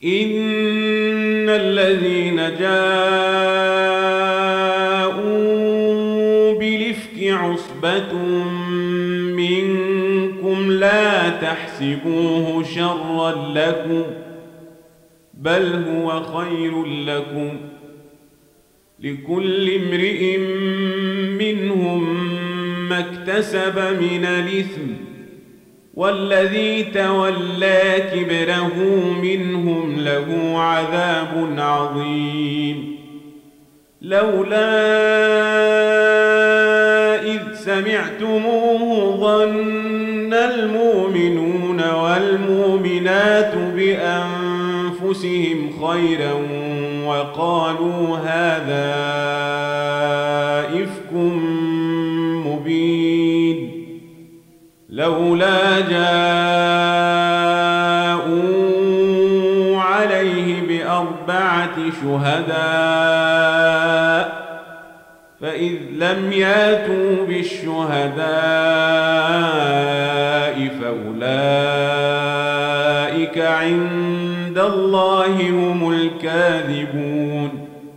إن الذين جاءوا بالإفك عصبة منكم لا تحسبوه شرا لكم بل هو خير لكم لكل امرئ منهم ما اكتسب من الإثم والذي تولى كبره منهم له عذاب عظيم لولا إذ سمعتموه ظن المؤمنون والمؤمنات بأنفسهم خيرا وقالوا هذا إفك مبين لولا جاءوا عليه بأربعة شهداء فإذ لم ياتوا بالشهداء فأولئك عند الله هم الكاذبون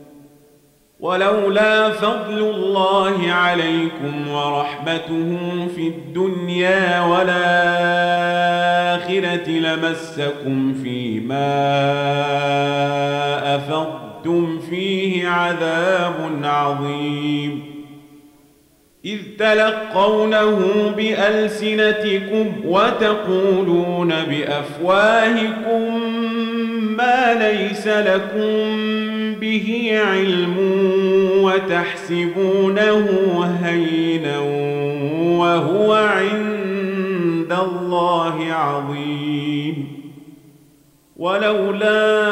ولولا فضل الله عليكم ورحمته في الدنيا والآخرة لمسكم فيما أفضتم فيه عذاب عظيم إذ تلقونه بألسنتكم وتقولون بأفواهكم ما ليس لكم به علم وتحسبونه هينا وهو عند الله عظيم ولولا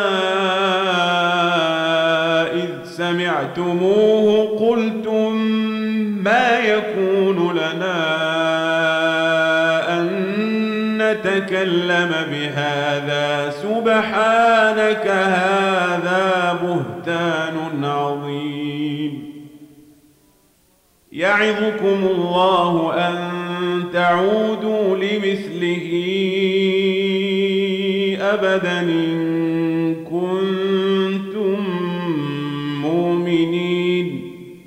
إذ سمعتموه قلتم ما يكون لنا أن نتكلم بهذا سبحانك هذا بهتان عظيم يعظكم الله أن تعودوا لمثله أبدا إن كنتم مؤمنين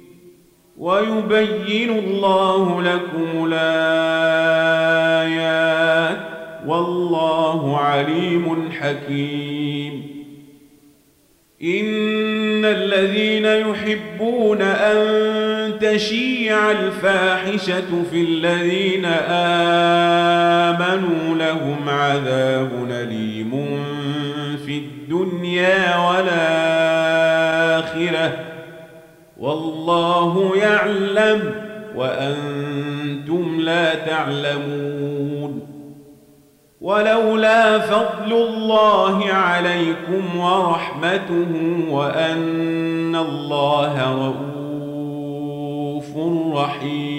ويبين الله لكم الآيات والله عليم حكيم إن الذين يحبون أن تشيع الفاحشة في الذين آمنوا لهم عذاب أليم في الدنيا والآخرة والله يعلم وأنتم لا تعلمون ولولا فضل الله عليكم ورحمته وأن الله رؤوف رحيم